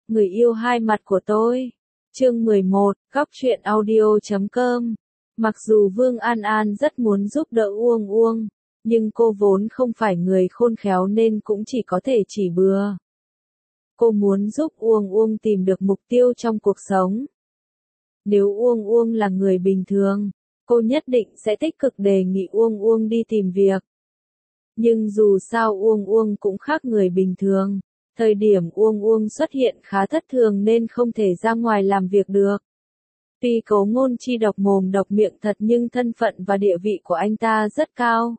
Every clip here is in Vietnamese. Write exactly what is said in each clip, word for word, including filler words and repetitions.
Người yêu hai mặt của tôi. Chương mười một, góc truyện audio chấm com. Mặc dù Vương An An rất muốn giúp đỡ Uông Uông, nhưng cô vốn không phải người khôn khéo nên cũng chỉ có thể chỉ bừa. Cô muốn giúp Uông Uông tìm được mục tiêu trong cuộc sống. Nếu Uông Uông là người bình thường, cô nhất định sẽ tích cực đề nghị Uông Uông đi tìm việc. Nhưng dù sao Uông Uông cũng khác người bình thường. Thời điểm Uông Uông xuất hiện khá thất thường nên không thể ra ngoài làm việc được. Tuy Cấu Ngôn Chi độc mồm độc miệng thật nhưng thân phận và địa vị của anh ta rất cao.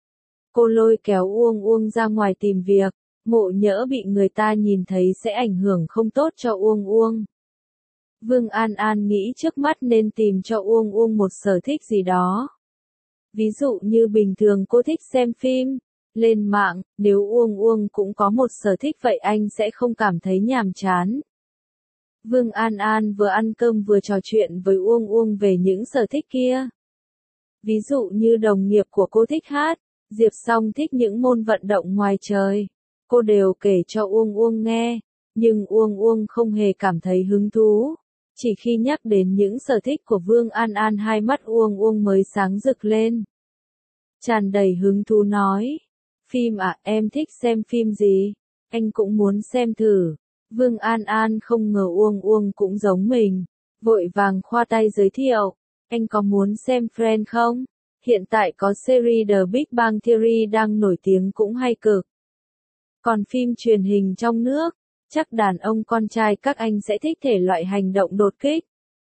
Cô lôi kéo Uông Uông ra ngoài tìm việc, ngộ nhỡ bị người ta nhìn thấy sẽ ảnh hưởng không tốt cho Uông Uông. Vương An An nghĩ trước mắt nên tìm cho Uông Uông một sở thích gì đó. Ví dụ như bình thường cô thích xem phim, lên mạng, nếu Uông Uông cũng có một sở thích vậy anh sẽ không cảm thấy nhàm chán. Vương An An vừa ăn cơm vừa trò chuyện với Uông Uông về những sở thích kia. Ví dụ như đồng nghiệp của cô thích hát, Diệp Song thích những môn vận động ngoài trời. Cô đều kể cho Uông Uông nghe, nhưng Uông Uông không hề cảm thấy hứng thú. Chỉ khi nhắc đến những sở thích của Vương An An hai mắt Uông Uông mới sáng rực lên. Tràn đầy hứng thú nói. Phim à, em thích xem phim gì? Anh cũng muốn xem thử. Vương An An không ngờ Uông Uông cũng giống mình. Vội vàng khoa tay giới thiệu. Anh có muốn xem Friends không? Hiện tại có series The Big Bang Theory đang nổi tiếng cũng hay cực. Còn phim truyền hình trong nước, chắc đàn ông con trai các anh sẽ thích thể loại hành động đột kích.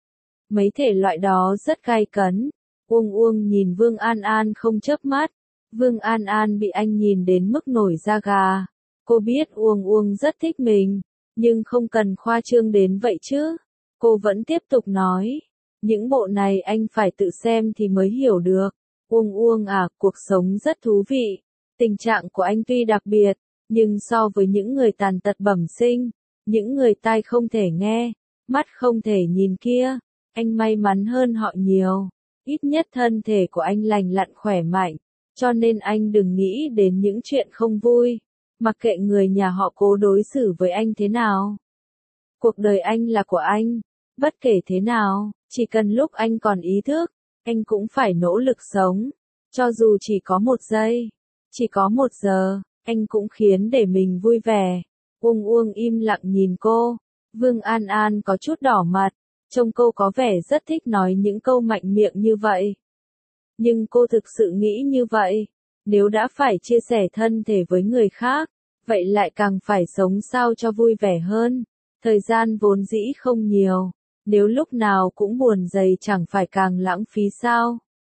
Mấy thể loại đó rất gay cấn. Uông Uông nhìn Vương An An không chớp mắt. Vương An An bị anh nhìn đến mức nổi da gà. Cô biết Uông Uông rất thích mình, nhưng không cần khoa trương đến vậy chứ. Cô vẫn tiếp tục nói, những bộ này anh phải tự xem thì mới hiểu được. Uông Uông à, cuộc sống rất thú vị. Tình trạng của anh tuy đặc biệt, nhưng so với những người tàn tật bẩm sinh, những người tai không thể nghe, mắt không thể nhìn kia, anh may mắn hơn họ nhiều. Ít nhất thân thể của anh lành lặn khỏe mạnh. Cho nên anh đừng nghĩ đến những chuyện không vui, mặc kệ người nhà họ Cố đối xử với anh thế nào. Cuộc đời anh là của anh, bất kể thế nào, chỉ cần lúc anh còn ý thức, anh cũng phải nỗ lực sống. Cho dù chỉ có một giây, chỉ có một giờ, anh cũng khiến để mình vui vẻ. Uông Uông im lặng nhìn cô, Vương An An có chút đỏ mặt, trông cô có vẻ rất thích nói những câu mạnh miệng như vậy. Nhưng cô thực sự nghĩ như vậy, nếu đã phải chia sẻ thân thể với người khác, vậy lại càng phải sống sao cho vui vẻ hơn. Thời gian vốn dĩ không nhiều, nếu lúc nào cũng buồn rầy chẳng phải càng lãng phí sao.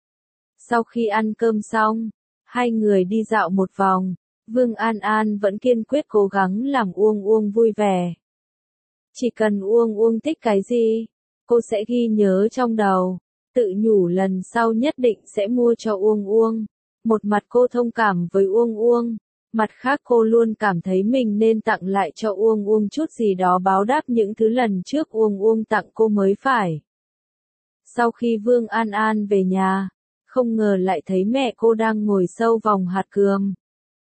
Sau khi ăn cơm xong, hai người đi dạo một vòng, Vương An An vẫn kiên quyết cố gắng làm Uông Uông vui vẻ. Chỉ cần Uông Uông thích cái gì, cô sẽ ghi nhớ trong đầu. Tự nhủ lần sau nhất định sẽ mua cho Uông Uông. Một mặt cô thông cảm với Uông Uông, mặt khác cô luôn cảm thấy mình nên tặng lại cho Uông Uông chút gì đó báo đáp những thứ lần trước Uông Uông tặng cô mới phải. Sau khi Vương An An về nhà, không ngờ lại thấy mẹ cô đang ngồi sâu vòng hạt cườm.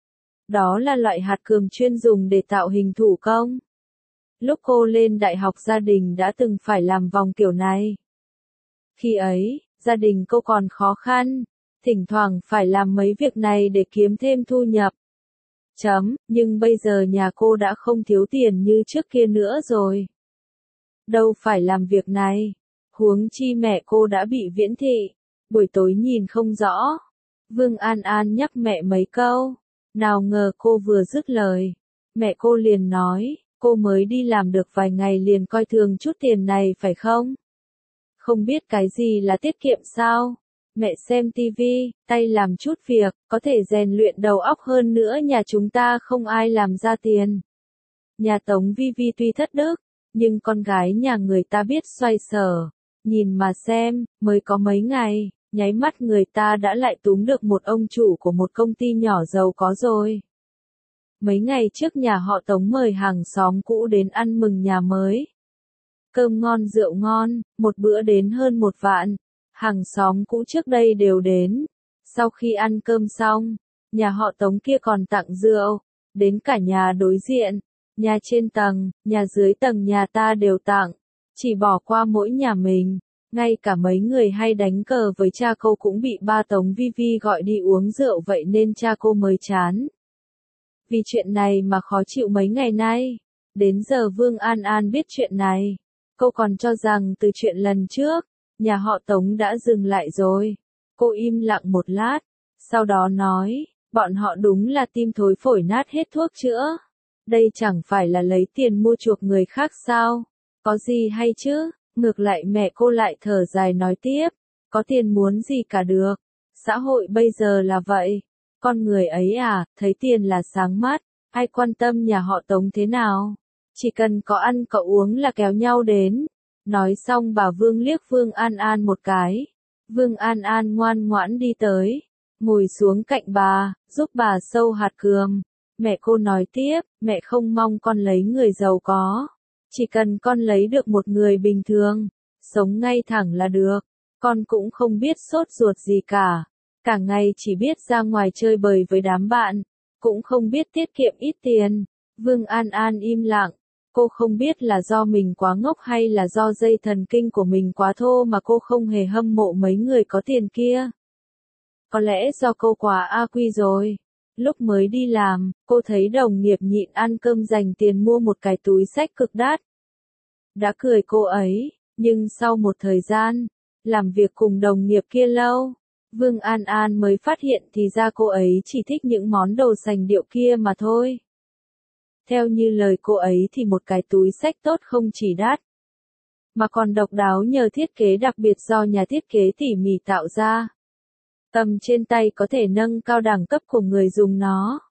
Đó là loại hạt cườm chuyên dùng để tạo hình thủ công. Lúc cô lên đại học gia đình đã từng phải làm vòng kiểu này. Khi ấy, gia đình cô còn khó khăn, thỉnh thoảng phải làm mấy việc này để kiếm thêm thu nhập. Chấm, nhưng bây giờ nhà cô đã không thiếu tiền như trước kia nữa rồi. Đâu phải làm việc này, huống chi mẹ cô đã bị viễn thị, buổi tối nhìn không rõ. Vương An An nhắc mẹ mấy câu, nào ngờ cô vừa dứt lời, mẹ cô liền nói, cô mới đi làm được vài ngày liền coi thường chút tiền này phải không? Không biết cái gì là tiết kiệm sao? Mẹ xem tivi, tay làm chút việc, có thể rèn luyện đầu óc hơn nữa, nhà chúng ta không ai làm ra tiền. Nhà Tống Vi Vi tuy thất đức, nhưng con gái nhà người ta biết xoay sở. Nhìn mà xem, mới có mấy ngày, nháy mắt người ta đã lại túm được một ông chủ của một công ty nhỏ giàu có rồi. Mấy ngày trước nhà họ Tống mời hàng xóm cũ đến ăn mừng nhà mới. Cơm ngon rượu ngon, một bữa đến hơn một vạn. Hàng xóm cũ trước đây đều đến. Sau khi ăn cơm xong, nhà họ Tống kia còn tặng rượu, đến cả nhà đối diện. Nhà trên tầng, nhà dưới tầng nhà ta đều tặng, chỉ bỏ qua mỗi nhà mình. Ngay cả mấy người hay đánh cờ với cha cô cũng bị ba Tống Vi Vi gọi đi uống rượu, vậy nên cha cô mới chán. Vì chuyện này mà khó chịu mấy ngày nay. Đến giờ Vương An An biết chuyện này. Cô còn cho rằng từ chuyện lần trước, nhà họ Tống đã dừng lại rồi. Cô im lặng một lát, sau đó nói, bọn họ đúng là tim thối phổi nát hết thuốc chữa. Đây chẳng phải là lấy tiền mua chuộc người khác sao? Có gì hay chứ? Ngược lại mẹ cô lại thở dài nói tiếp, có tiền muốn gì cả được. Xã hội bây giờ là vậy. Con người ấy à, thấy tiền là sáng mắt, ai quan tâm nhà họ Tống thế nào. Chỉ cần có ăn có uống là kéo nhau đến. Nói xong bà Vương liếc Vương An An một cái. Vương An An ngoan ngoãn đi tới, ngồi xuống cạnh bà, giúp bà sâu hạt cườm. Mẹ cô nói tiếp, mẹ không mong con lấy người giàu có. Chỉ cần con lấy được một người bình thường, sống ngay thẳng là được. Con cũng không biết sốt ruột gì cả. Cả ngày chỉ biết ra ngoài chơi bời với đám bạn, cũng không biết tiết kiệm ít tiền. Vương An An im lặng. Cô không biết là do mình quá ngốc hay là do dây thần kinh của mình quá thô mà cô không hề hâm mộ mấy người có tiền kia. Có lẽ do cô quá a quy rồi. Lúc mới đi làm, cô thấy đồng nghiệp nhịn ăn cơm dành tiền mua một cái túi xách cực đắt. Đã cười cô ấy, nhưng sau một thời gian, làm việc cùng đồng nghiệp kia lâu, Vương An An mới phát hiện thì ra cô ấy chỉ thích những món đồ sành điệu kia mà thôi. Theo như lời cô ấy thì một cái túi xách tốt không chỉ đắt, mà còn độc đáo nhờ thiết kế đặc biệt do nhà thiết kế tỉ mỉ tạo ra. Cầm trên tay có thể nâng cao đẳng cấp của người dùng nó.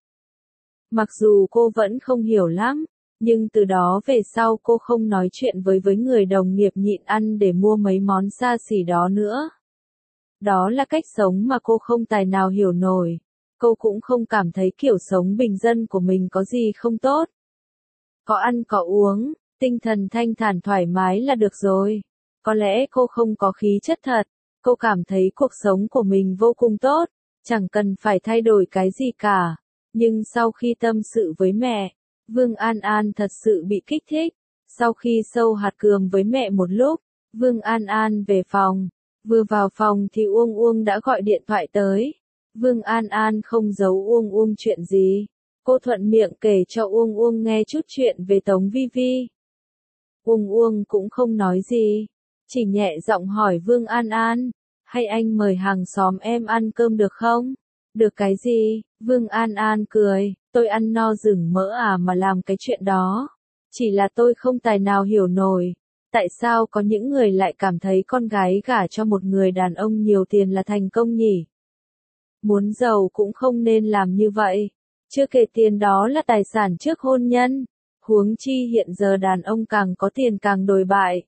Mặc dù cô vẫn không hiểu lắm, nhưng từ đó về sau cô không nói chuyện với với người đồng nghiệp nhịn ăn để mua mấy món xa xỉ đó nữa. Đó là cách sống mà cô không tài nào hiểu nổi. Cô cũng không cảm thấy kiểu sống bình dân của mình có gì không tốt. Có ăn có uống, tinh thần thanh thản thoải mái là được rồi. Có lẽ cô không có khí chất thật. Cô cảm thấy cuộc sống của mình vô cùng tốt, chẳng cần phải thay đổi cái gì cả. Nhưng sau khi tâm sự với mẹ, Vương An An thật sự bị kích thích. Sau khi sâu hạt cườm với mẹ một lúc, Vương An An về phòng. Vừa vào phòng thì Uông Uông đã gọi điện thoại tới. Vương An An không giấu Uông Uông chuyện gì. Cô thuận miệng kể cho Uông Uông nghe chút chuyện về Tống Vi Vi. Uông Uông cũng không nói gì, chỉ nhẹ giọng hỏi Vương An An, hay anh mời hàng xóm em ăn cơm được không? Được cái gì? Vương An An cười, tôi ăn no rừng mỡ à mà làm cái chuyện đó. Chỉ là tôi không tài nào hiểu nổi. Tại sao có những người lại cảm thấy con gái gả cho một người đàn ông nhiều tiền là thành công nhỉ? Muốn giàu cũng không nên làm như vậy. Chưa kể tiền đó là tài sản trước hôn nhân. Huống chi hiện giờ đàn ông càng có tiền càng đồi bại.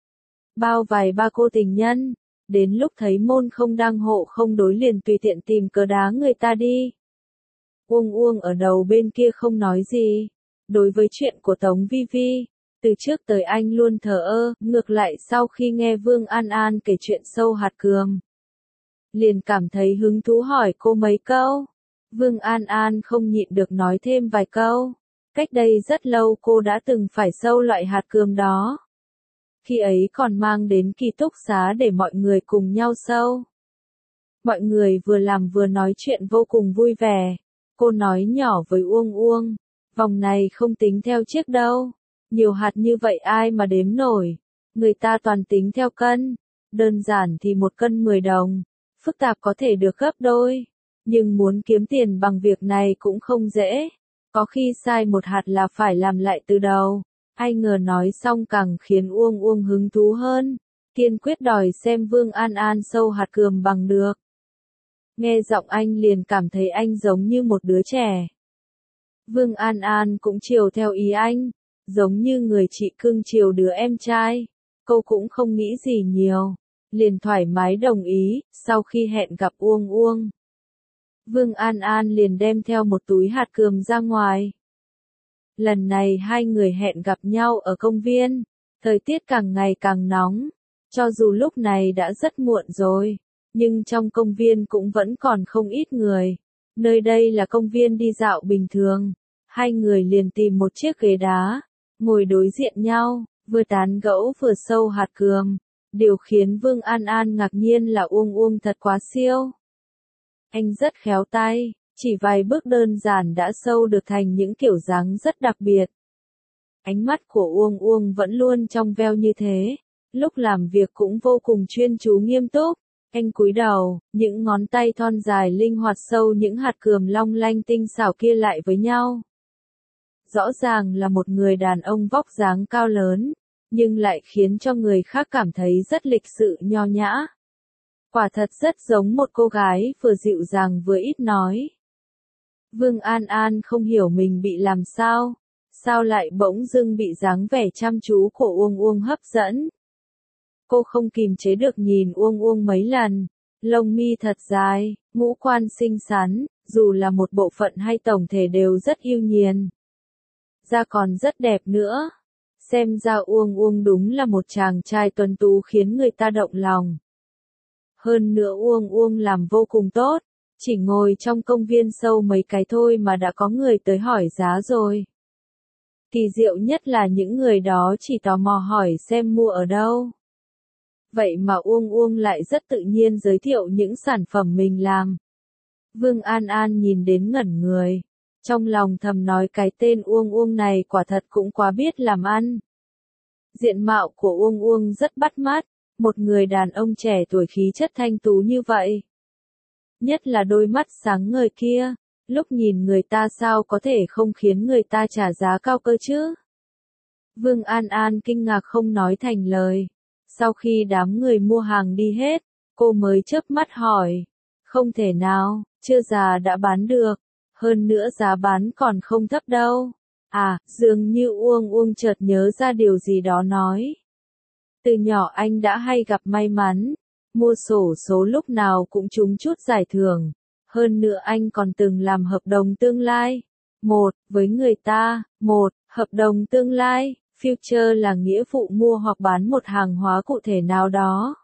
Bao vài ba cô tình nhân, đến lúc thấy môn không đăng hộ không đối liền tùy tiện tìm cớ đá người ta đi. Uông Uông ở đầu bên kia không nói gì. Đối với chuyện của Tống Vi Vi, từ trước tới anh luôn thờ ơ, ngược lại sau khi nghe Vương An An kể chuyện sâu hạt cườm, liền cảm thấy hứng thú hỏi cô mấy câu. Vương An An không nhịn được nói thêm vài câu. Cách đây rất lâu cô đã từng phải sâu loại hạt cườm đó. Khi ấy còn mang đến ký túc xá để mọi người cùng nhau sâu. Mọi người vừa làm vừa nói chuyện vô cùng vui vẻ. Cô nói nhỏ với Uông Uông, vòng này không tính theo chiếc đâu. Nhiều hạt như vậy ai mà đếm nổi. Người ta toàn tính theo cân. Đơn giản thì một cân mười đồng. Phức tạp có thể được gấp đôi. Nhưng muốn kiếm tiền bằng việc này cũng không dễ. Có khi sai một hạt là phải làm lại từ đầu. Ai ngờ nói xong càng khiến Uông Uông hứng thú hơn. Kiên quyết đòi xem Vương An An sâu hạt cườm bằng được. Nghe giọng anh liền cảm thấy anh giống như một đứa trẻ. Vương An An cũng chiều theo ý anh. Giống như người chị cưng chiều đứa em trai. Cô cũng không nghĩ gì nhiều. Liền thoải mái đồng ý, sau khi hẹn gặp Uông Uông. Vương An An liền đem theo một túi hạt cườm ra ngoài. Lần này hai người hẹn gặp nhau ở công viên. Thời tiết càng ngày càng nóng. Cho dù lúc này đã rất muộn rồi, nhưng trong công viên cũng vẫn còn không ít người. Nơi đây là công viên đi dạo bình thường. Hai người liền tìm một chiếc ghế đá, ngồi đối diện nhau, vừa tán gẫu vừa sâu hạt cườm. Điều khiến Vương An An ngạc nhiên là Uông Uông thật quá siêu. Anh rất khéo tay, chỉ vài bước đơn giản đã sâu được thành những kiểu dáng rất đặc biệt. Ánh mắt của Uông Uông vẫn luôn trong veo như thế, lúc làm việc cũng vô cùng chuyên chú nghiêm túc. Anh cúi đầu, những ngón tay thon dài linh hoạt sâu những hạt cườm long lanh tinh xảo kia lại với nhau. Rõ ràng là một người đàn ông vóc dáng cao lớn, nhưng lại khiến cho người khác cảm thấy rất lịch sự nho nhã. Quả thật rất giống một cô gái vừa dịu dàng vừa ít nói. Vương An An không hiểu mình bị làm sao, sao lại bỗng dưng bị dáng vẻ chăm chú của Uông Uông hấp dẫn. Cô không kìm chế được nhìn Uông Uông mấy lần, lông mi thật dài, ngũ quan xinh xắn, dù là một bộ phận hay tổng thể đều rất yêu nghiền. Da còn rất đẹp nữa. Xem ra Uông Uông đúng là một chàng trai tuấn tú khiến người ta động lòng. Hơn nữa Uông Uông làm vô cùng tốt, chỉ ngồi trong công viên sâu mấy cái thôi mà đã có người tới hỏi giá rồi. Kỳ diệu nhất là những người đó chỉ tò mò hỏi xem mua ở đâu. Vậy mà Uông Uông lại rất tự nhiên giới thiệu những sản phẩm mình làm. Vương An An nhìn đến ngẩn người. Trong lòng thầm nói cái tên Uông Uông này quả thật cũng quá biết làm ăn. Diện mạo của Uông Uông rất bắt mắt, một người đàn ông trẻ tuổi khí chất thanh tú như vậy. Nhất là đôi mắt sáng ngời kia, lúc nhìn người ta sao có thể không khiến người ta trả giá cao cơ chứ. Vương An An kinh ngạc không nói thành lời. Sau khi đám người mua hàng đi hết, cô mới chớp mắt hỏi. Không thể nào, chưa già đã bán được. Hơn nữa giá bán còn không thấp đâu. À, dường như Uông Uông chợt nhớ ra điều gì đó nói. Từ nhỏ anh đã hay gặp may mắn, mua xổ số lúc nào cũng trúng chút giải thưởng. Hơn nữa anh còn từng làm hợp đồng tương lai. Một, với người ta, một, hợp đồng tương lai, future là nghĩa vụ mua hoặc bán một hàng hóa cụ thể nào đó.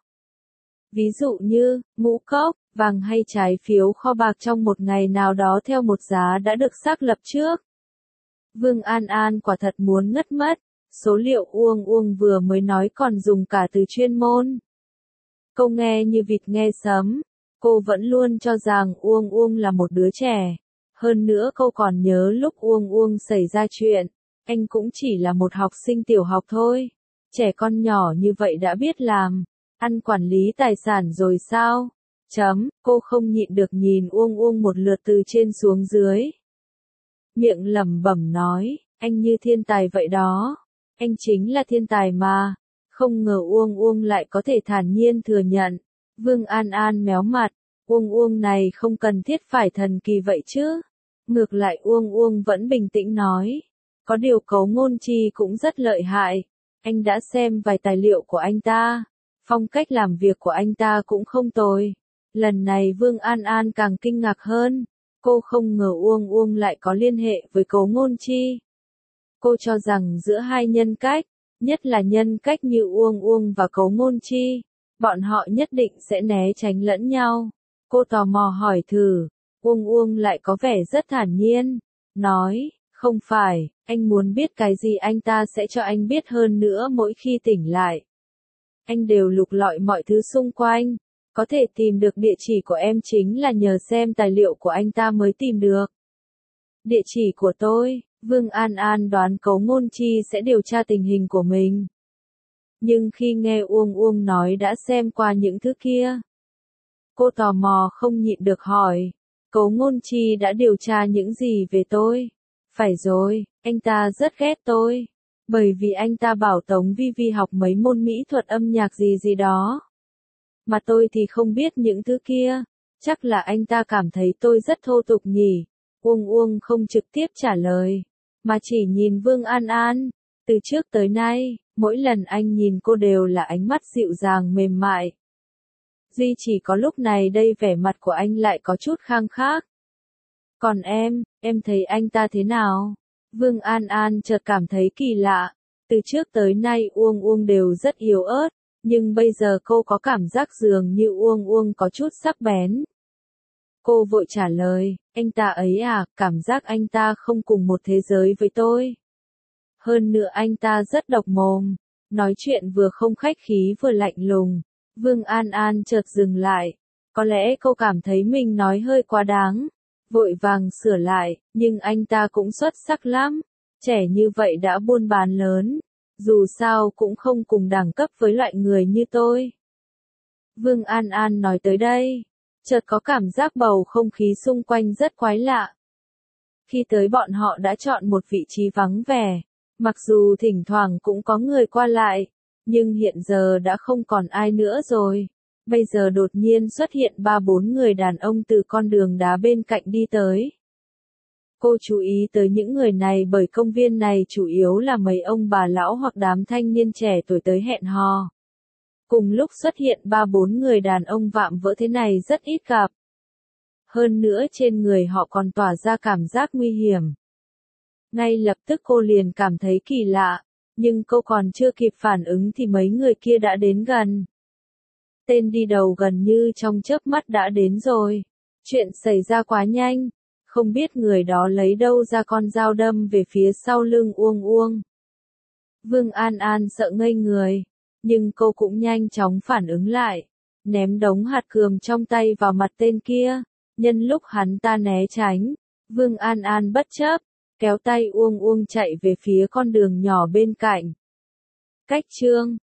Ví dụ như, ngũ cốc, vàng hay trái phiếu kho bạc trong một ngày nào đó theo một giá đã được xác lập trước. Vương An An quả thật muốn ngất mất, số liệu Uông Uông vừa mới nói còn dùng cả từ chuyên môn. Câu nghe như vịt nghe sấm, cô vẫn luôn cho rằng Uông Uông là một đứa trẻ. Hơn nữa cô còn nhớ lúc Uông Uông xảy ra chuyện, anh cũng chỉ là một học sinh tiểu học thôi. Trẻ con nhỏ như vậy đã biết làm, ăn quản lý tài sản rồi sao? Chấm, cô không nhịn được nhìn Uông Uông một lượt từ trên xuống dưới. Miệng lẩm bẩm nói, anh như thiên tài vậy đó. Anh chính là thiên tài mà. Không ngờ Uông Uông lại có thể thản nhiên thừa nhận. Vương An An méo mặt, Uông Uông này không cần thiết phải thần kỳ vậy chứ. Ngược lại Uông Uông vẫn bình tĩnh nói. Có điều Cấu Ngôn Chi cũng rất lợi hại. Anh đã xem vài tài liệu của anh ta. Phong cách làm việc của anh ta cũng không tồi. Lần này Vương An An càng kinh ngạc hơn. Cô không ngờ Uông Uông lại có liên hệ với Cấu Ngôn Chi. Cô cho rằng giữa hai nhân cách, nhất là nhân cách như Uông Uông và Cấu Ngôn Chi, bọn họ nhất định sẽ né tránh lẫn nhau. Cô tò mò hỏi thử, Uông Uông lại có vẻ rất thản nhiên, nói, không phải, anh muốn biết cái gì anh ta sẽ cho anh biết hơn nữa mỗi khi tỉnh lại. Anh đều lục lọi mọi thứ xung quanh, có thể tìm được địa chỉ của em chính là nhờ xem tài liệu của anh ta mới tìm được. Địa chỉ của tôi, Vương An An đoán Cấu Ngôn Chi sẽ điều tra tình hình của mình. Nhưng khi nghe Uông Uông nói đã xem qua những thứ kia, cô tò mò không nhịn được hỏi, Cấu Ngôn Chi đã điều tra những gì về tôi? Phải rồi, anh ta rất ghét tôi, bởi vì anh ta bảo Tống Vi Vi học mấy môn mỹ thuật âm nhạc gì gì đó. Mà tôi thì không biết những thứ kia, chắc là anh ta cảm thấy tôi rất thô tục nhỉ. Uông Uông không trực tiếp trả lời, mà chỉ nhìn Vương An An. Từ trước tới nay, mỗi lần anh nhìn cô đều là ánh mắt dịu dàng mềm mại. Duy chỉ có lúc này đây vẻ mặt của anh lại có chút khang khác. Còn em, em thấy anh ta thế nào? Vương An An chợt cảm thấy kỳ lạ. Từ trước tới nay Uông Uông đều rất yếu ớt, nhưng bây giờ cô có cảm giác dường như Uông Uông có chút sắc bén. Cô vội trả lời, anh ta ấy à, cảm giác anh ta không cùng một thế giới với tôi. Hơn nữa anh ta rất độc mồm, nói chuyện vừa không khách khí vừa lạnh lùng. Vương An An chợt dừng lại, có lẽ cô cảm thấy mình nói hơi quá đáng, vội vàng sửa lại, nhưng anh ta cũng xuất sắc lắm, trẻ như vậy đã buôn bán lớn, dù sao cũng không cùng đẳng cấp với loại người như tôi. Vương An An nói tới đây, chợt có cảm giác bầu không khí xung quanh rất quái lạ. Khi tới bọn họ đã chọn một vị trí vắng vẻ, mặc dù thỉnh thoảng cũng có người qua lại, nhưng hiện giờ đã không còn ai nữa rồi. Bây giờ đột nhiên xuất hiện ba bốn người đàn ông từ con đường đá bên cạnh đi tới. Cô chú ý tới những người này bởi công viên này chủ yếu là mấy ông bà lão hoặc đám thanh niên trẻ tuổi tới hẹn hò. Cùng lúc xuất hiện ba bốn người đàn ông vạm vỡ thế này rất ít gặp. Hơn nữa trên người họ còn tỏa ra cảm giác nguy hiểm. Ngay lập tức cô liền cảm thấy kỳ lạ, nhưng cô còn chưa kịp phản ứng thì mấy người kia đã đến gần. Tên đi đầu gần như trong chớp mắt đã đến rồi. Chuyện xảy ra quá nhanh, không biết người đó lấy đâu ra con dao đâm về phía sau lưng Uông Uông. Vương An An sợ ngây người, nhưng cô cũng nhanh chóng phản ứng lại, ném đống hạt cườm trong tay vào mặt tên kia. Nhân lúc hắn ta né tránh, Vương An An bất chấp, kéo tay Uông Uông chạy về phía con đường nhỏ bên cạnh. Cách chương